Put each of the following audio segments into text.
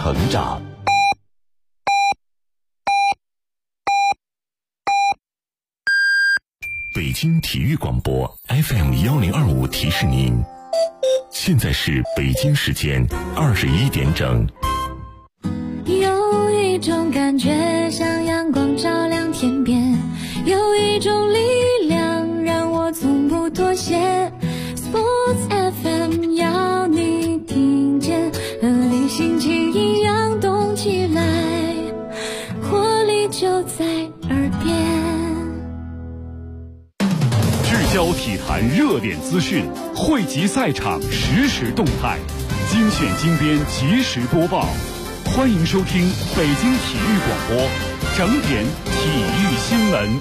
成长。北京体育广播 FM1025 提示您，现在是北京时间21点整。 有一种感觉像阳光照亮天边，有一种力量让我从不妥协。 Sports FM 要你听见，和你心情一样动起来，活力就在耳边。 聚焦体坛热点资讯，汇集赛场实时动态，精选精编及时播报。欢迎收听北京体育广播整点体育新闻。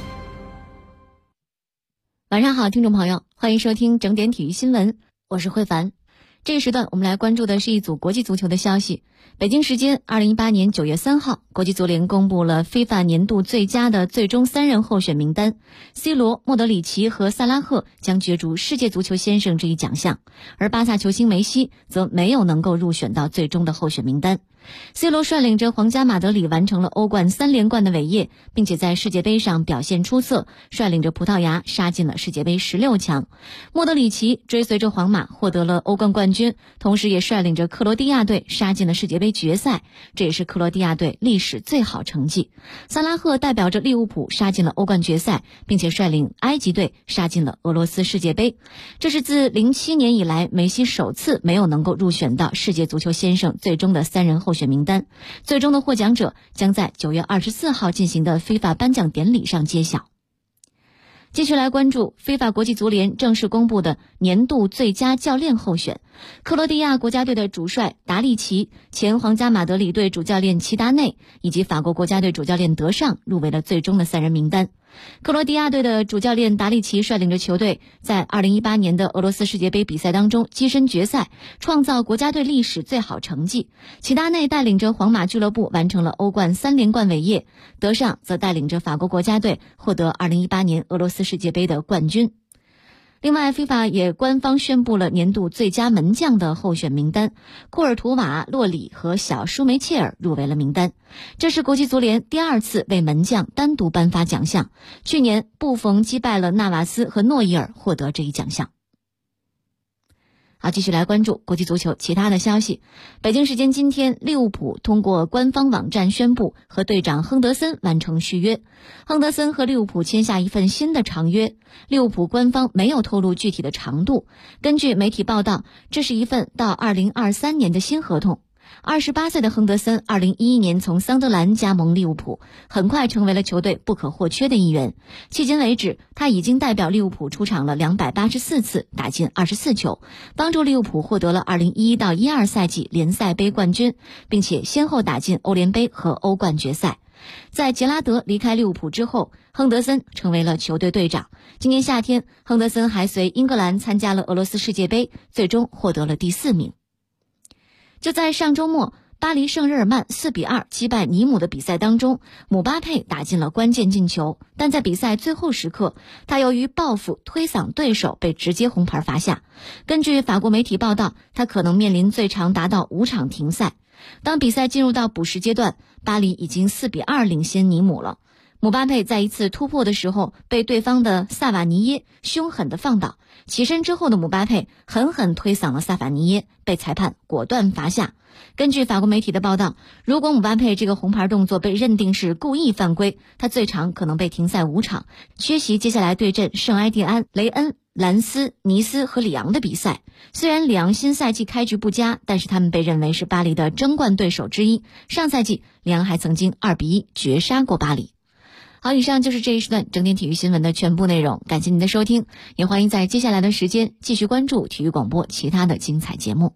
晚上好，听众朋友，欢迎收听整点体育新闻，我是慧凡。这个时段我们来关注的是一组国际足球的消息。北京时间2018年9月3号，国际足联公布了 FIFA 年度最佳的最终3人候选名单， C 罗、莫德里奇和萨拉赫将角逐世界足球先生这一奖项，而巴萨球星梅西则没有能够入选到最终的候选名单。C 罗率领着皇家马德里完成了欧冠3连冠的伟业，并且在世界杯上表现出色，率领着葡萄牙杀进了世界杯16强。莫德里奇追随着皇马获得了欧冠冠军，同时也率领着克罗地亚队杀进了世界杯决赛，这也是克罗地亚队历史最好成绩。萨拉赫代表着利物浦杀进了欧冠决赛，并且率领埃及队杀进了俄罗斯世界杯。这是自07年以来梅西首次没有能够入选到世界足球先生最终的3人候选名单，最终的获奖者将在9月24号进行的 FIFA 颁奖典礼上揭晓。继续来关注 FIFA 国际足联正式公布的年度最佳教练候选，克罗地亚国家队的主帅达利奇、前皇家马德里队主教练齐达内以及法国国家队主教练德尚入围了最终的3人名单。克罗地亚队的主教练达利奇率领着球队在2018年的俄罗斯世界杯比赛当中跻身决赛，创造国家队历史最好成绩。齐达内带领着皇马俱乐部完成了欧冠3连冠伟业，德尚则带领着法国国家队获得2018年俄罗斯世界杯的冠军。另外 FIFA 也官方宣布了年度最佳门将的候选名单，库尔图瓦、洛里和小舒梅切尔入围了名单。这是国际足联第2次为门将单独颁发奖项，去年布冯击败了纳瓦斯和诺伊尔获得这一奖项。好，继续来关注国际足球其他的消息。北京时间今天，利物浦通过官方网站宣布和队长亨德森完成续约。亨德森和利物浦签下一份新的长约，利物浦官方没有透露具体的长度。根据媒体报道，这是一份到2023年的新合同。28岁的亨德森2011年从桑德兰加盟利物浦，很快成为了球队不可或缺的一员。迄今为止，他已经代表利物浦出场了284次，打进24球，帮助利物浦获得了2011到12赛季联赛杯冠军，并且先后打进欧联杯和欧冠决赛。在杰拉德离开利物浦之后，亨德森成为了球队队长。今年夏天，亨德森还随英格兰参加了俄罗斯世界杯，最终获得了第4名。就在上周末，巴黎圣日耳曼4-2击败尼姆的比赛当中，姆巴佩打进了关键进球，但在比赛最后时刻，他由于报复推搡对手被直接红牌罚下。根据法国媒体报道，他可能面临最长达到5场停赛。当比赛进入到补时阶段，巴黎已经4-2领先尼姆了。姆巴佩在一次突破的时候被对方的萨瓦尼耶凶狠地放倒，起身之后的姆巴佩狠狠推搡了萨瓦尼耶，被裁判果断罚下。根据法国媒体的报道，如果姆巴佩这个红牌动作被认定是故意犯规，他最长可能被停赛5场，缺席接下来对阵圣埃蒂安、雷恩、兰斯、尼斯和里昂的比赛。虽然里昂新赛季开局不佳，但是他们被认为是巴黎的争冠对手之一。上赛季里昂还曾经2-1绝杀过巴黎。好，以上就是这一时段整点体育新闻的全部内容，感谢您的收听，也欢迎在接下来的时间继续关注体育广播其他的精彩节目。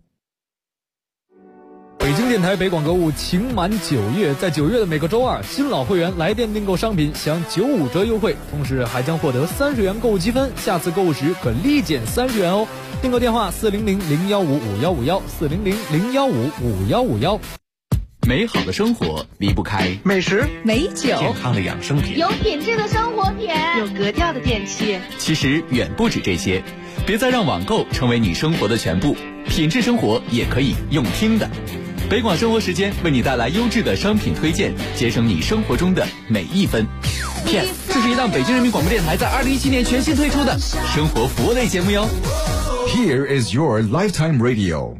北京电台北广购物情满9月，在9月的每个周二，新老会员来电订购商品享95折优惠，同时还将获得30元购物积分，下次购物时可立减30元哦。订购电话400-015-5151，400-015-5151。 美好的生活离不开美食、 美酒、 健康的养生品， 有品质的生活品， 有格调的电器。 其实远不止这些，别再让网购成为你生活的全部，品质生活也可以用听的。 北广生活时间为你带来优质的商品推荐，节省你生活中的每一分。Yes， 这是一档北京人民广播电台在2017年全新推出的生活服务类节目哟。 Here is your lifetime radio。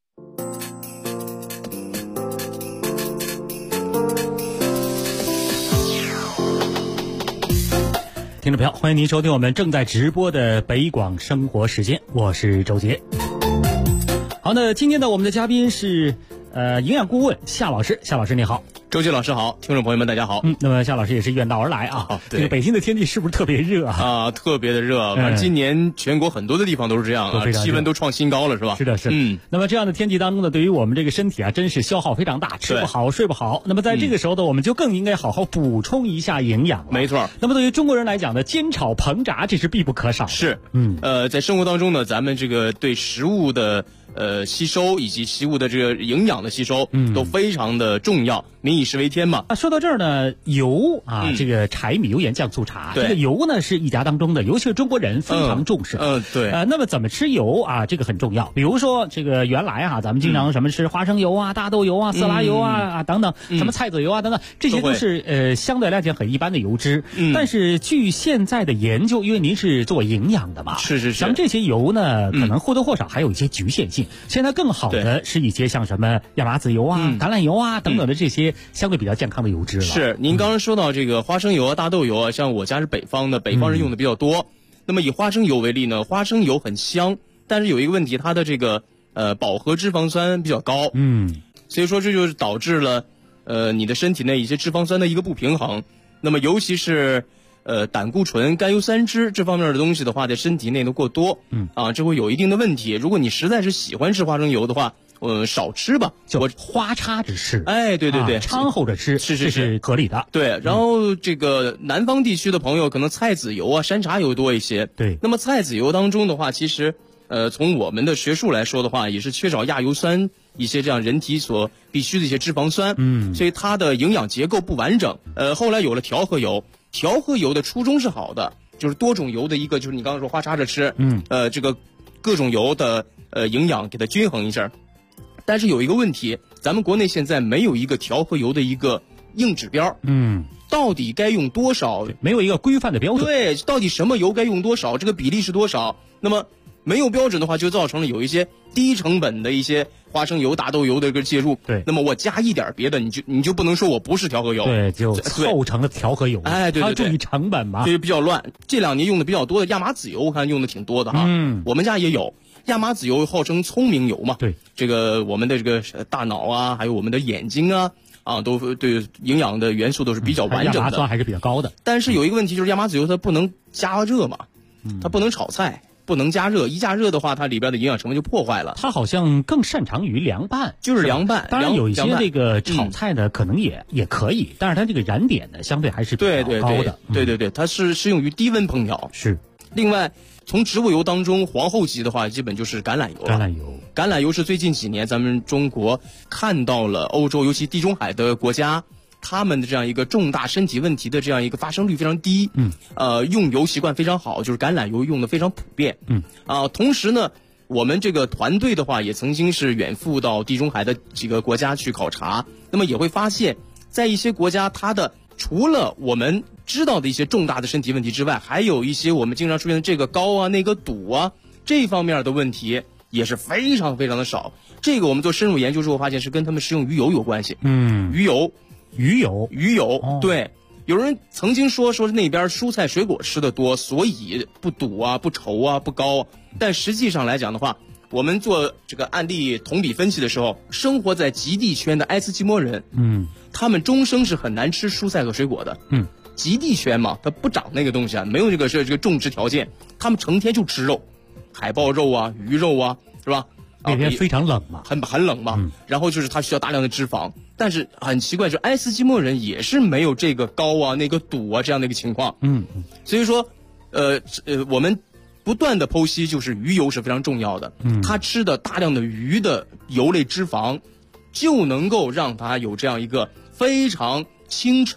听众朋友，欢迎您收听我们正在直播的北广生活时间，我是周杰。好，那今天呢，我们的嘉宾是营养顾问夏老师。夏老师你好。 周杰老师好，听众朋友们大家好。 那么夏老师也是远道而来啊。 对， 这个北京的天气是不是特别热啊？ 特别的热，反正今年全国很多的地方都是这样啊，气温都创新高了，是吧？ 是的，是的。那么这样的天气当中呢，对于我们这个身体啊，真是消耗非常大，吃不好，睡不好。那么在这个时候呢，我们就更应该好好补充一下营养了。 没错。 那么对于中国人来讲呢，煎炒烹炸这是必不可少的。 是。在生活当中呢，咱们这个对食物的吸收以及食物的这个营养的吸收，都非常的重要。民以食为天嘛。 说到这儿呢，油啊，这个柴米油盐酱醋茶，这个油呢是一家当中的，尤其是中国人非常重视。 对。 那么怎么吃油啊？这个很重要。比如说这个原来啊，咱们经常什么吃花生油啊、大豆油啊、色拉油啊等等，什么菜籽油啊等等，这些都是相对来讲很一般的油脂。但是据现在的研究，因为您是做营养的嘛， 是， 咱们这些油呢，可能或多或少还有一些局限性。现在更好的是一些像什么亚麻籽油啊、橄榄油啊等等的这些相对比较健康的油脂了。 是，您刚刚说到这个花生油啊、大豆油啊，像我家是北方的，北方人用的比较多。那么以花生油为例呢，花生油很香，但是有一个问题，它的这个饱和脂肪酸比较高。所以说这就是导致了你的身体内一些脂肪酸的一个不平衡。那么尤其是胆固醇、甘油三酯这方面的东西的话，在身体内的过多，这会有一定的问题。如果你实在是喜欢吃花生油的话，少吃吧， 就花插着吃。 对， 掺和着吃，是合理的。 对，然后这个南方地区的朋友可能菜籽油啊、山茶油多一些。 对， 那么菜籽油当中的话，其实从我们的学术来说的话，也是缺少亚油酸一些这样人体所必需的一些脂肪酸。所以它的营养结构不完整。后来有了调和油。调和油的初衷是好的，就是多种油的一个，就是你刚刚说花插着吃，这个各种油的营养给它均衡一下。但是有一个问题，咱们国内现在没有一个调和油的一个硬指标，到底该用多少？ 没有一个规范的标准。 对，到底什么油该用多少？这个比例是多少？那么没有标准的话，就造成了有一些低成本的一些花生油、大豆油的一个介入。 对， 那么我加一点别的，你就不能说我不是调和油。 对，就凑成了调和油。 对， 它注意成本嘛， 对，比较乱。这2年用的比较多的亚麻籽油，我看用的挺多的哈。我们家也有亚麻籽油，号称聪明油嘛。 对， 这个我们的这个大脑啊，还有我们的眼睛啊，都对营养的元素都是比较完整的。 亚麻酸还是比较高的。 但是有一个问题，就是亚麻籽油它不能加热嘛，它不能炒菜。不能加热，一加热的话，它里边的营养成分就破坏了。 它好像更擅长于凉拌， 就是凉拌。 当然有一些这个炒菜呢，可能也可以，但是它这个燃点呢，相对还是比较高的。 对，它是适用于低温烹调。 是。 另外，从植物油当中，皇后级的话，基本就是橄榄油。橄榄油是最近几年咱们中国看到了欧洲，尤其地中海的国家。他们的这样一个重大身体问题的这样一个发生率非常低，用油习惯非常好，就是橄榄油用的非常普遍，同时呢，我们这个团队的话也曾经是远赴到地中海的几个国家去考察，那么也会发现，在一些国家，它的除了我们知道的一些重大的身体问题之外，还有一些我们经常出现的这个高啊、那个堵啊这方面的问题也是非常非常的少。这个我们做深入研究之后发现是跟他们食用鱼油有关系，鱼油，对，有人曾经说那边蔬菜水果吃的多，所以不堵啊、不稠啊、不高。但实际上来讲的话，我们做这个案例同比分析的时候，生活在极地圈的爱斯基摩人，他们终生是很难吃蔬菜和水果的。极地圈嘛，它不长那个东西啊，没有这个种植条件，他们成天就吃肉，海豹肉啊、鱼肉啊，是吧？ 那边非常冷嘛， 很冷嘛，然后就是它需要大量的脂肪，但是很奇怪，就爱斯基摩人也是没有这个高啊、那个堵啊这样的一个情况。所以说，我们不断的剖析，就是鱼油是非常重要的。他吃的大量的鱼的油类脂肪，就能够让他有这样一个非常清澈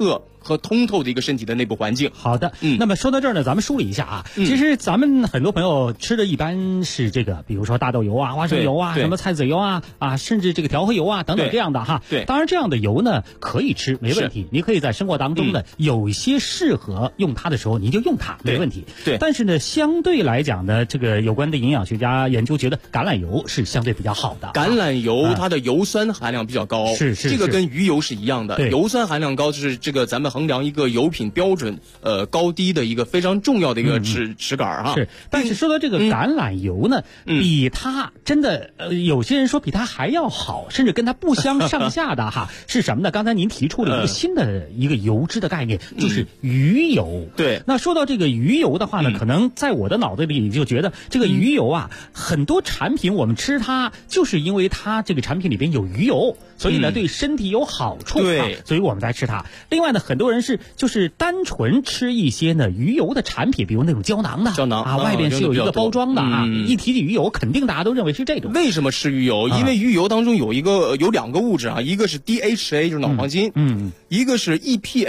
和通透的一个身体的内部环境。 好的，那么说到这儿呢，咱们梳理一下啊。其实咱们很多朋友吃的一般是这个，比如说大豆油啊、花生油啊、什么菜籽油啊，甚至这个调和油啊等等这样的哈。 对， 当然这样的油呢可以吃，没问题。你可以在生活当中呢有一些适合用它的时候，您就用它，没问题。 对， 但是呢，相对来讲呢，这个有关的营养学家研究觉得橄榄油是相对比较好的。 橄榄油它的油酸含量比较高， 是这个跟鱼油是一样的。油酸含量高就是这个咱们衡量一个油品标准高低的一个非常重要的一个尺杆哈。 是，但是说到这个橄榄油呢，比它真的有些人说比它还要好，甚至跟它不相上下的哈，是什么呢？刚才您提出了一个新的一个油脂的概念，就是鱼油。 对， 那说到这个鱼油的话呢，可能在我的脑子里就觉得这个鱼油啊，很多产品我们吃它就是因为它这个产品里边有鱼油，所以呢对身体有好处， 对， 所以我们才吃它。另外呢，很多人就是单纯吃一些呢鱼油的产品，比如那种胶囊啊，外边是有一个包装的啊。一提起鱼油，肯定大家都认为是这种。 为什么吃鱼油？因为鱼油当中有两个物质啊，一个是 DHA 就是脑黄金，一个是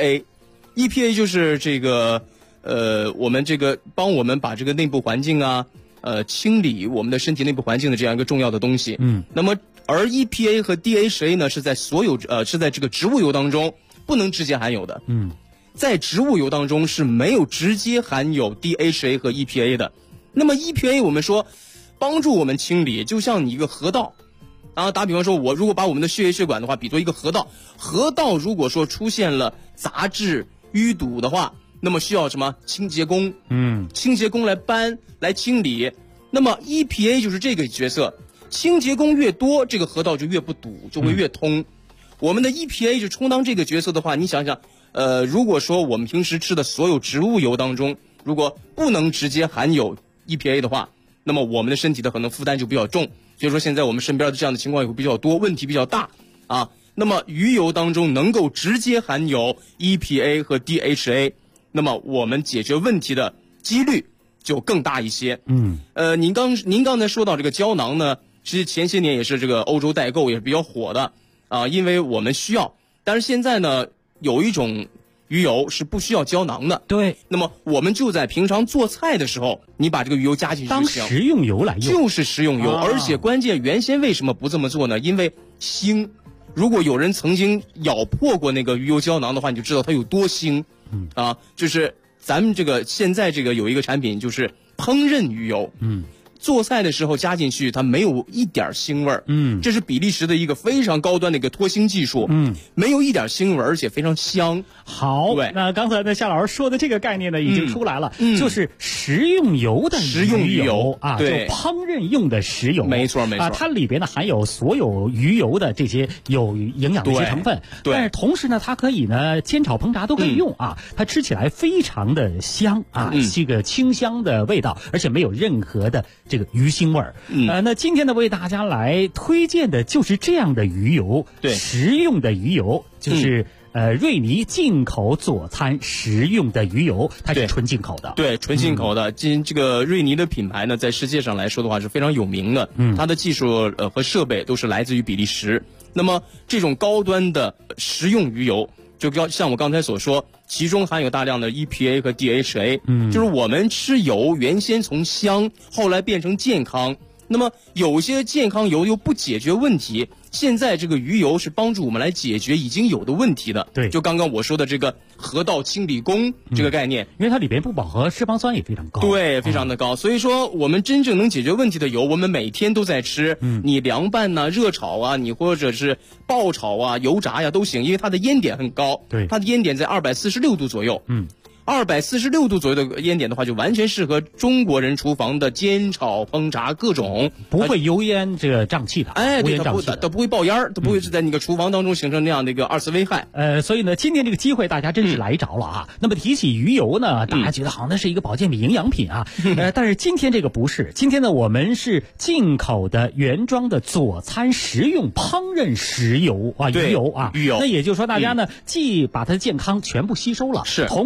EPA 就是这个我们这个帮我们把这个内部环境啊清理我们的身体内部环境的这样一个重要的东西。那么而 EPA 和 DHA 呢是在是在这个植物油当中不能直接含有的。在植物油当中是没有直接含有 DHA 和 EPA 的。那么 EPA 我们说帮助我们清理，就像你一个河道啊，打比方说我如果把我们的血液血管的话比作一个河道，河道如果说出现了杂质淤堵的话，那么需要什么清洁工？清洁工来搬来清理。那么 EPA 就是这个角色，清洁工越多，这个河道就越不堵，就会越通。我们的 EPA 就充当这个角色的话，你想想，如果说我们平时吃的所有植物油当中，如果不能直接含有 EPA 的话，那么我们的身体的可能负担就比较重。所以说现在我们身边的这样的情况也会比较多，问题比较大啊。那么鱼油当中能够直接含有 EPA 和 DHA， 那么我们解决问题的几率就更大一些。您刚才说到这个胶囊呢，其实前些年也是这个欧洲代购也是比较火的啊，因为我们需要。但是现在呢，有一种鱼油是不需要胶囊的。 对， 那么我们就在平常做菜的时候，你把这个鱼油加进去当食用油来用， 就是食用油。而且关键原先为什么不这么做呢？因为腥。如果有人曾经咬破过那个鱼油胶囊的话，你就知道它有多腥。就是咱们这个现在这个有一个产品就是烹饪鱼油。做菜的时候加进去，它没有一点腥味儿。这是比利时的一个非常高端的一个脱腥技术。没有一点腥味儿，而且非常香。 好，那刚才呢夏老师说的这个概念呢已经出来了，就是食用油的鱼油啊，就烹饪用的食油。 没错啊， 它里边呢含有所有鱼油的这些有营养的一些成分。但是同时呢，它可以呢煎炒烹炸都可以用啊，它吃起来非常的香啊，这个清香的味道，而且没有任何的这个鱼腥味儿。那今天呢为大家来推荐的就是这样的鱼油，食用的鱼油，就是瑞尼进口佐餐食用的鱼油，它是纯进口的。 对，纯进口的。这个瑞尼的品牌呢，在世界上来说的话是非常有名的。它的技术和设备都是来自于比利时。那么这种高端的食用鱼油，就像我刚才所说，其中含有大量的 EPA 和 DHA。就是我们吃油原先从香，后来变成健康。那么有些健康油又不解决问题，现在这个鱼油是帮助我们来解决已经有的问题的。 对， 就刚刚我说的这个河道清理工这个概念， 因为它里边不饱和脂肪酸也非常高。 对，非常的高。所以说我们真正能解决问题的油，我们每天都在吃。你凉拌呐、热炒啊，你或者是爆炒啊、油炸呀都行，因为它的烟点很高。 对， 它的烟点在246度左右。246度左右的烟点的话，就完全适合中国人厨房的煎炒烹炸各种， 不会油烟这个瘴气的。 对，它不会爆烟，它不会是在那个厨房当中形成那样的一个二次危害。 所以呢，今天这个机会大家真是来着了啊。那么提起鱼油呢，大家觉得好像那是一个保健品、营养品啊。但是今天这个不是，今天呢我们是进口的原装的佐餐食用烹饪食油啊，鱼油啊。 鱼油。 那也就是说，大家呢既把它的健康全部吸收了， 是， 同时呢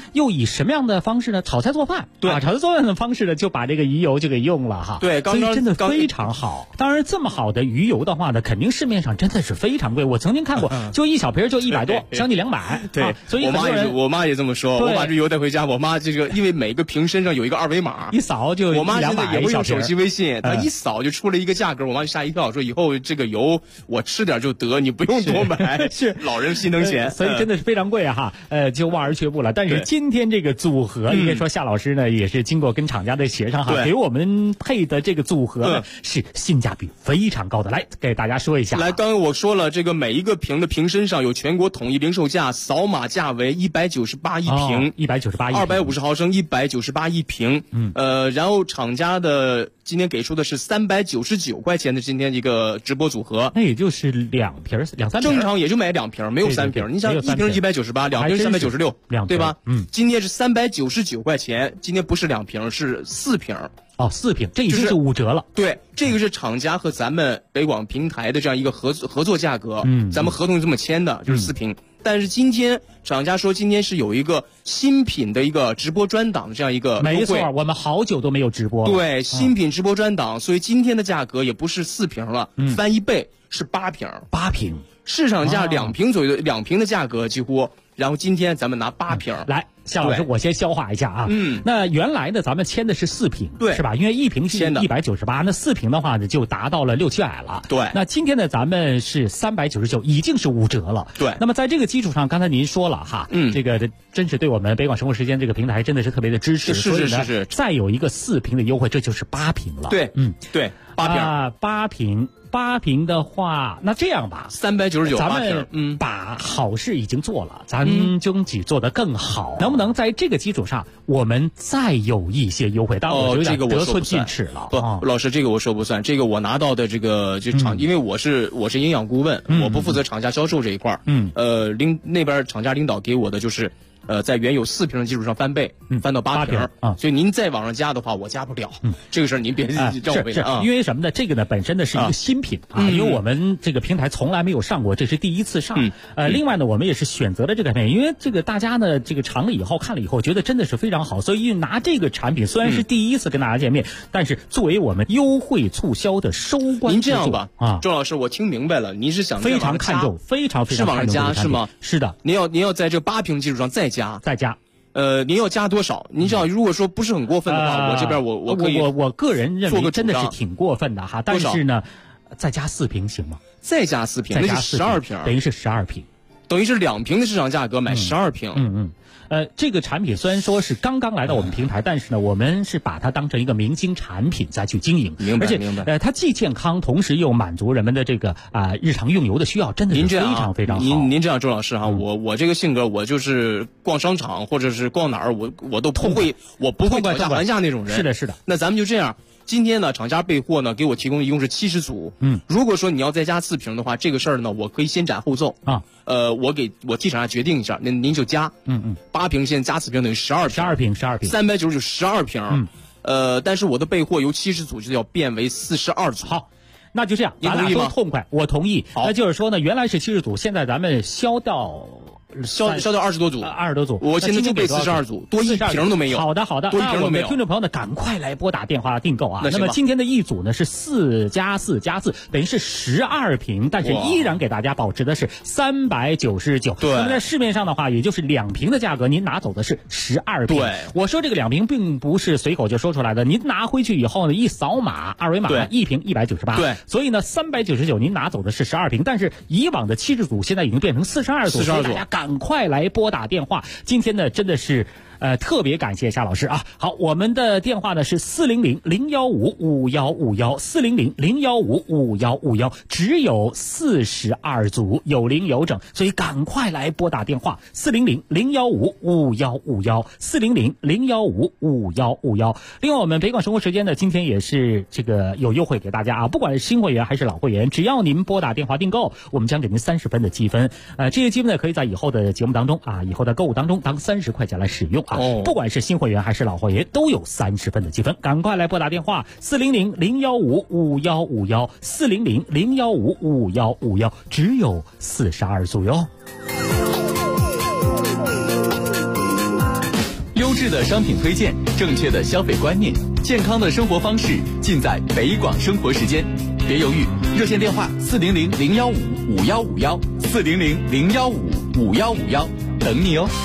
又以什么样的方式呢？炒菜做饭， 对炒菜做饭的方式呢，就把这个鱼油就给用了哈。 对， 所以真的非常好。当然，这么好的鱼油的话呢，肯定市面上真的是非常贵。我曾经看过，就一小瓶就100多，将近200。 对， 所以我妈也这么说。我把这油带回家，我妈这个因为每个瓶身上有一个2维码， 一扫就我妈现在也会用手机微信，她一扫就出了一个价格，我妈就吓一跳，说以后这个油我吃点就得，你不用多买。 是老人心疼钱， 所以真的是非常贵哈。就望而却步了。但是今天这个组合，应该说夏老师呢也是经过跟厂家的协商哈，给我们配的这个组合呢是性价比非常高的。来给大家说一下。 来，刚刚我说了，这个每一个瓶的瓶身上有全国统一零售价，扫码价为198一瓶 ，198 ，250毫升198一瓶。然后厂家的今天给出的是399块钱的今天一个直播组合， 那也就是2瓶2-3瓶， 正常也就买2瓶，没有3瓶。你想一瓶198，2瓶396，对吧？今天是399块钱，今天不是2瓶，是4瓶。 4瓶，这已经是5折了。 对，这个是厂家和咱们北广平台的这样一个合作价格。咱们合同这么签的，就是4瓶。但是今天厂家说今天是有一个新品的一个直播专档的这样一个优惠。 没错，我们好久都没有直播了。 对，新品直播专档，所以今天的价格也不是4瓶了，翻1倍是8瓶。 8瓶， 市场价2瓶左右的2瓶的价格几乎。然后今天咱们拿8瓶来，夏老师，我先消化一下啊。那原来呢，咱们签的是4瓶， 对， 是吧？因为1瓶是198，那4瓶的话呢，就达到了600-700了。 对。 那今天呢，咱们是399，已经是5折了。 对。 那么在这个基础上，刚才您说了哈，这个真是对我们北广生活时间这个平台真的是特别的支持。 是。 再有一个4瓶的优惠，这就是8瓶了。 对，对，8瓶。 8瓶的话，那这样吧 ，399， 咱们把好事已经做了，咱争取做得更好，能不能在这个基础上，我们再有一些优惠？当然，我觉得得寸进尺了。 不，老师，这个我说不算，这个我拿到的这个就厂，因为我是营养顾问，我不负责厂家销售这一块那边厂家领导给我的就是。在原有4瓶的基础上翻倍，翻到8瓶啊，所以您再往上加的话，我加不了。这个事儿您别让我为难啊。 因为什么呢？这个呢本身呢是一个新品啊，因为我们这个平台从来没有上过，这是第一次上。另外呢，我们也是选择了这个产品，因为这个大家呢这个尝了以后看了以后，觉得真的是非常好，所以拿这个产品虽然是第一次跟大家见面，但是作为我们优惠促销的收官。 您这样吧啊，周老师，我听明白了，您是想非常看重，非常是往上加是吗？ 是的， 您要在这8瓶基础上再加。您要加多少？您知道，如果说不是很过分的话，我这边我可以。 我个人认为真的是挺过分的哈，但是呢，再加4瓶行吗？ 再加4瓶，那是12瓶， 等于是12瓶， 等于是2瓶的市场价格买12瓶。 这个产品虽然说是刚刚来到我们平台，但是呢，我们是把它当成一个明星产品再去经营， 明白？ 它既健康，同时又满足人们的这个日常用油的需要，真的是非常非常好。 您这样，周老师哈，我这个性格，我就是逛商场或者是逛哪儿，我都不会，我不会讨价还价那种人。 是的。 那咱们就这样。今天呢，厂家备货呢，给我提供一共是70组。如果说你要再加4瓶的话，这个事儿呢，我可以先斩后奏啊。我替厂家决定一下，那您就加。8瓶现在加4瓶等于12瓶，399 12瓶。但是我的备货由70组就要变为42组。 好，那就这样，咱俩都痛快，我同意。那就是说呢，原来是70组，现在咱们销掉 20多组 ，20多组， 我现在就备42组，多1瓶都没有。 好的， 多1瓶都没有。 听众朋友呢，赶快来拨打电话订购啊！那么今天的一组呢是4+4+4，等于是12瓶，但是依然给大家保持的是399。 对。 那么在市面上的话，也就是2瓶的价格，您拿走的是12瓶。 对。 我说这个2瓶并不是随口就说出来的，您拿回去以后呢，一扫码2维码，1瓶198。 对。 所以呢，399您拿走的是12瓶，但是以往的70组现在已经变成42组，所以大家赶快来拨打电话。今天呢，真的是特别感谢夏老师啊。好，我们的电话呢是400-015-5151，400-015-5151，只有42组，有零有整，所以赶快来拨打电话400-015-5151，400-015-5151。另外，我们北广生活时间呢，今天也是这个有优惠给大家啊，不管是新会员还是老会员，只要您拨打电话订购，我们将给您30分的积分。这些积分呢，可以在以后的节目当中啊，以后的购物当中当30块钱来使用啊。不管是新会员还是老会员，都有30分的积分。赶快来拨打电话400-015-5151，400-015-5151，只有42组哟。 质的商品推荐，正确的消费观念，健康的生活方式，尽在北广生活时间。别犹豫，热线电话400-015-5151，400-015-5151，等你哦。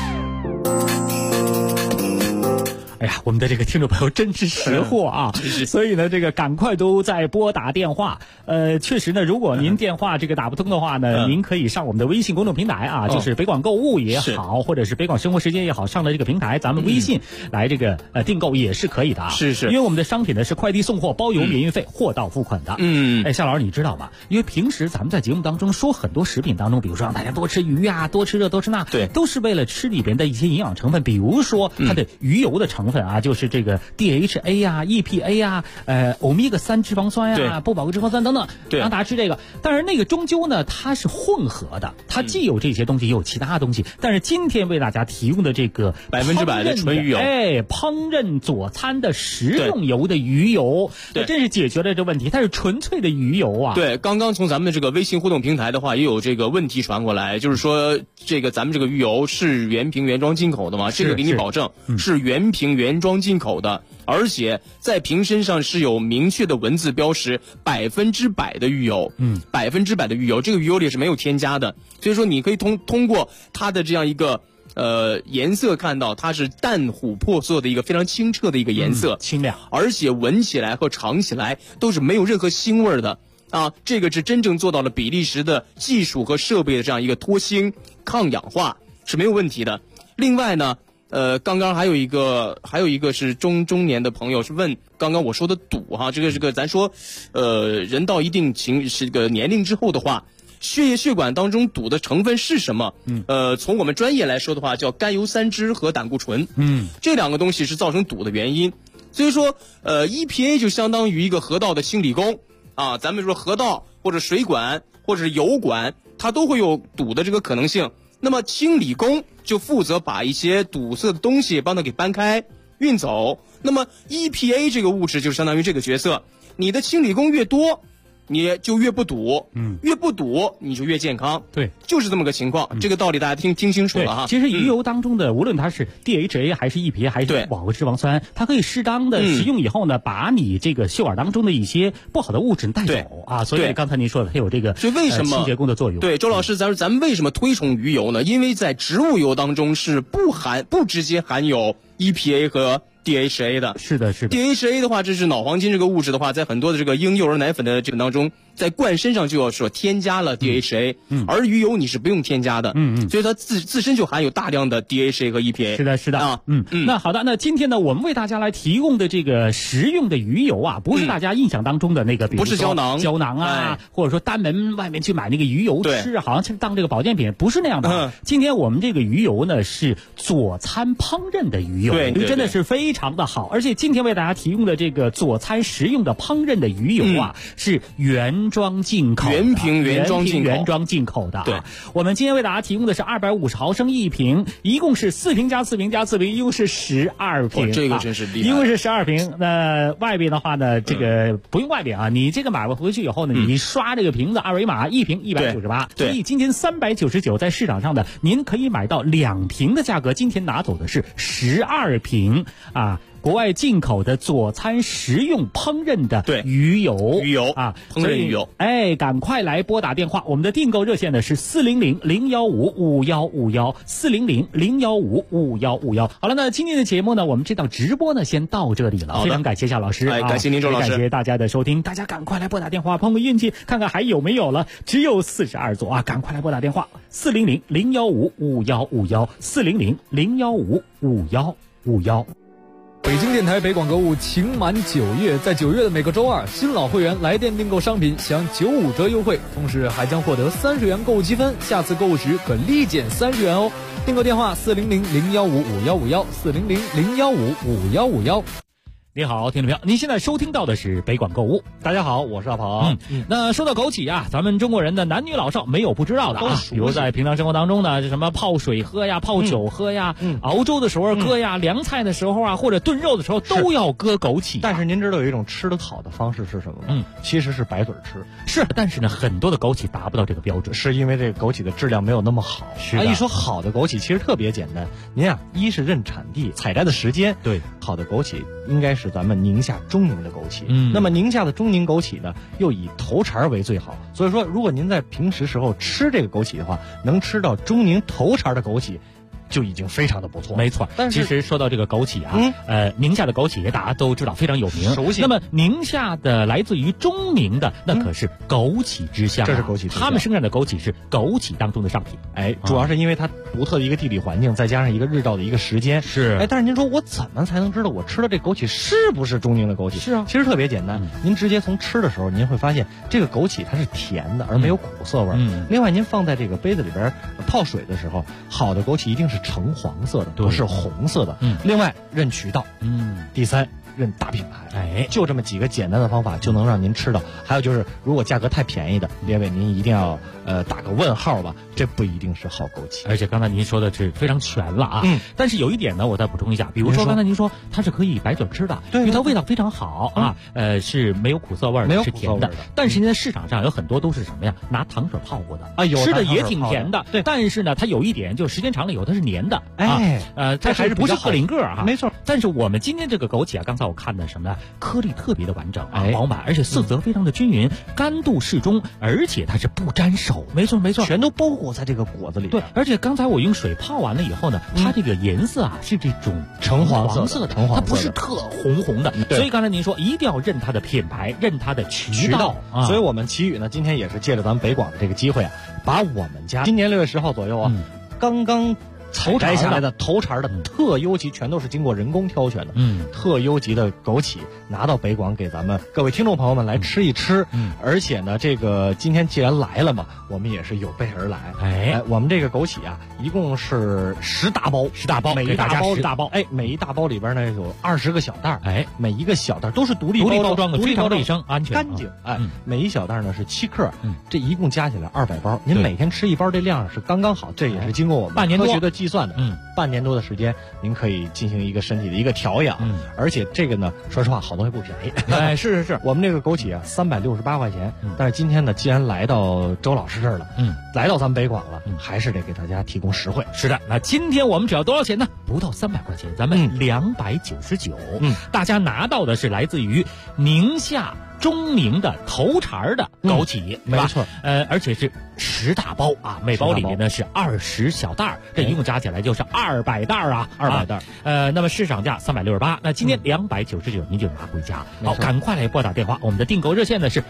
哎呀，我们的这个听众朋友真是识货啊！所以呢，这个赶快都在拨打电话。确实呢，如果您电话这个打不通的话呢，您可以上我们的微信公众平台啊，就是北广购物也好，或者是北广生活时间也好，上的这个平台，咱们微信来这个订购也是可以的啊。 是， 因为我们的商品呢是快递送货包邮免运费，货到付款的。哎，夏老师你知道吗？因为平时咱们在节目当中说很多食品当中，比如说让大家多吃鱼啊，多吃这多吃那， 对， 都是为了吃里边的一些营养成分，比如说它的鱼油的成分啊，就是这个 DHA 啊、EPA 啊、欧米伽3脂肪酸呀、不饱和脂肪酸等等，让大家吃这个。但是那个终究呢，它是混合的，它既有这些东西，也有其他东西。但是今天为大家提供的这个 100%的纯鱼油， 烹饪佐餐的食用油的鱼油，这真是解决了这问题。它是纯粹的鱼油啊。 对，刚刚从咱们的这个微信互动平台的话，也有这个问题传过来，就是说这个咱们这个鱼油是原瓶原装进口的吗？这个给你保证是原瓶原装进口的，而且在瓶身上是有明确的文字标识，100%的鱼油，100%的鱼油，这个鱼油里是没有添加的，所以说你可以通过它的这样一个颜色看到它是淡琥珀色的一个非常清澈的一个颜色， 清亮， 而且闻起来和尝起来都是没有任何腥味的啊，这个是真正做到了比利时的技术和设备的这样一个脱腥抗氧化是没有问题的。另外呢，刚刚还有一个是中年的朋友是问刚刚我说的赌哈，这个咱说，人到一定这个年龄之后的话，血液血管当中赌的成分是什么？从我们专业来说的话，叫甘油三酯和胆固醇。这两个东西是造成赌的原因。所以说，EPA 就相当于一个河道的清理工啊，咱们说河道或者水管或者是油管，它都会有堵的这个可能性。那么清理工就负责把一些堵塞的东西帮它给搬开运走。那么 EPA 这个物质就相当于这个角色，你的清理工越多，你就越不堵，越不堵你就越健康， 对， 就是这么个情况。这个道理大家听清楚了哈。 其实鱼油当中的，无论它是 DHA 还是 EPA 还是不饱和脂肪酸，它可以适当的食用以后呢，把你这个血管当中的一些不好的物质带走啊。所以刚才您说的，它有这个所以为什么清洁工的作用？ 对，周老师，咱们为什么推崇鱼油呢？因为在植物油当中是不直接含有 EPA 和DHA 的。 是的 DHA 的话，这是脑黄金这个物质的话，在很多的这个婴幼儿奶粉的这个当中，在灌身上就要说添加了 DHA，而鱼油你是不用添加的，所以它自身就含有大量的 DHA 和 EPA。 是的啊，那好的，那今天呢，我们为大家来提供的这个食用的鱼油啊，不是大家印象当中的那个，比如说不是胶囊啊，或者说单门外面去买那个鱼油吃，好像是当这个保健品，不是那样的。今天我们这个鱼油呢是佐餐烹饪的鱼油， 对， 真的是非常的好。而且今天为大家提供的这个佐餐食用的烹饪的鱼油啊，是原装进口的， 原瓶原装进口的。 对， 我们今天为大家提供的是250毫升一瓶，一共是4瓶加4瓶加4瓶，一共是12瓶。 这个真是厉害， 一共是12瓶。那外边的话呢，这个不用外边啊，你这个买回去以后呢，你刷这个瓶子二维码，一瓶198。所以今天399，在市场上的您可以买到2瓶的价格，今天拿走的是12瓶啊。国外进口的佐餐食用烹饪的鱼油啊， 烹饪鱼油， 赶快来拨打电话，我们的订购热线呢是400-015-5151，400-015-5151。好了，那今天的节目呢，我们这档直播呢先到这里了，非常感谢夏老师， 感谢您周老师， 感谢大家的收听，大家赶快来拨打电话碰个运气，看看还有没有了，只有42座啊，赶快来拨打电话400-015-5151，400-015-5151。 北京电台北广购物情满9月，在9月的每个周二，新老会员来电订购商品享95折优惠，同时还将获得30元购物积分，下次购物时可立减30元哦。订购电话400-015-5151，400-015-5151。 你好，听众朋友，您现在收听到的是北广购物。 大家好，我是阿鹏。 那说到枸杞啊，咱们中国人的男女老少没有不知道的啊。比如在平常生活当中呢，什么泡水喝呀，泡酒喝呀，熬粥的时候喝呀，凉菜的时候啊，或者炖肉的时候都要搁枸杞。 但是您知道有一种吃得好的方式是什么吗？其实是白嘴吃。 是，但是呢，很多的枸杞达不到这个标准， 是因为这个枸杞的质量没有那么好。一说好的枸杞，其实特别简单。您啊，一是认产地、采摘的时间。 对， 好的枸杞应该是咱们宁夏中宁的枸杞。那么宁夏的中宁枸杞呢，又以头茬为最好。所以说，如果您在平时时候吃这个枸杞的话，能吃到中宁头茬的枸杞，就已经非常的不错。 没错，但是其实说到这个枸杞啊，宁夏的枸杞大家都知道非常有名， 熟悉。 那么宁夏的来自于中宁的，那可是枸杞之乡， 这是枸杞之乡。 他们生产的枸杞是枸杞当中的上品。 主要是因为它独特的一个地理环境，再加上一个日照的一个时间。 是。 但是您说我怎么才能知道我吃的这枸杞是不是中宁的枸杞？ 是啊， 其实特别简单，您直接从吃的时候，您会发现这个枸杞它是甜的，而没有苦涩味。另外，您放在这个杯子里边泡水的时候，好的枸杞一定是橙黄色的，不是红色的。另外认渠道。第三，认大品牌。就这么几个简单的方法就能让您吃到。还有就是，如果价格太便宜的，列位您一定要打个问号吧，这不一定是好枸杞。 而且刚才您说的是非常全了啊。但是有一点呢，我再补充一下，比如说刚才您说它是可以白嘴吃的，因为它味道非常好啊，是没有苦涩味的，是甜的。但是现在市场上有很多都是什么呀？拿糖水泡过的啊，吃的也挺甜的。 对， 但是呢，它有一点就是时间长了以后它是黏的。 这还是不是鹤龄个哈？ 没错。 但是我们今天这个枸杞啊，刚才我看的什么呀？颗粒特别的完整饱满，而且色泽非常的均匀，干度适中，而且它是不沾手。没错， 全都包裹在这个果子里。 对，而且刚才我用水泡完了以后呢，它这个颜色啊是这种橙黄色的， 它不是特红的。所以刚才您说一定要认它的品牌，认它的渠道。 所以我们奇宇呢，今天也是借着咱们北广的这个机会啊，把我们家今年6月10号左右啊，刚刚采摘下来的头茬的特优级，全都是经过人工挑选的，特优级的枸杞拿到北广给咱们各位听众朋友们来吃一吃。而且呢，这个今天既然来了嘛，我们也是有备而来。我们这个枸杞啊，一共是10大包，每一大包 10大包， 每一大包里边呢有20个小袋，每一个小袋都是独立包装的， 非常卫生安全干净。每一小袋呢是7克，这一共加起来200包，您每天吃一包，这量是刚刚好。这也是经过我们科学的计算的，半年多的时间，您可以进行一个身体的一个调养。而且这个呢，说实话，好东西不便宜。 是， 我们这个枸杞啊，368块钱。但是今天呢，既然来到周老师这儿了，来到咱们北广了，还是得给大家提供实惠。 是的，那今天我们只要多少钱呢？不到300块钱，咱们299。大家拿到的是来自于宁夏中宁的头茬的枸杞， 没错。 而且是10大包啊，每包里面呢是20小袋，这一共加起来就是200袋啊，200袋。那么市场价368，那今天299您就拿回家。好，赶快来拨打电话，我们的订购热线呢是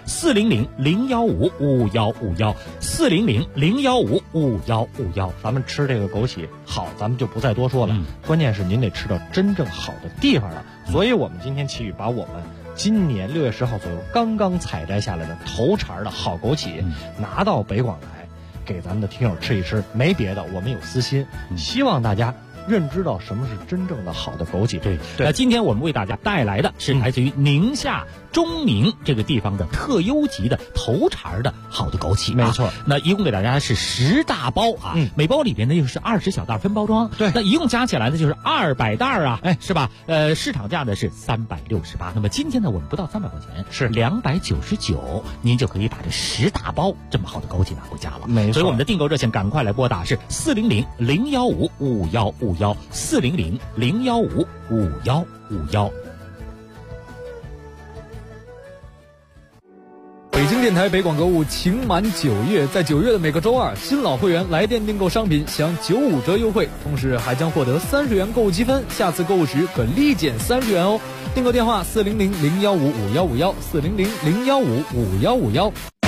400-015-5151，400-015-5151。 咱们吃这个枸杞好，咱们就不再多说了。关键是您得吃到真正好的地方了。所以我们今天奇宇把我们今年6月10号左右刚刚采摘下来的头茬的好枸杞拿到北广来，给咱们的听友吃一吃。没别的，我们有私心，希望大家认知到什么是真正的好的枸杞。 对，那今天我们为大家带来的是来自于宁夏中宁这个地方的特优级的头茬的好的枸杞。 没错， 那一共给大家是10大包啊，每包里边呢就是20小袋分包装。 对， 那一共加起来呢就是200袋啊，是吧？市场价呢是368。那么今天呢，我们不到300块钱， 是 299，您就可以把这10大包这么好的枸杞拿回家了。 没错， 所以我们的订购热线赶快来拨打是400-015-5151，400-015-5151。 北京电台北广购物情满9月，在9月的每个周二，新老会员来电订购商品享95折优惠，同时还将获得30元购物积分，下次购物时可立减30元哦。订购电话400-015-5151，400-015-5151。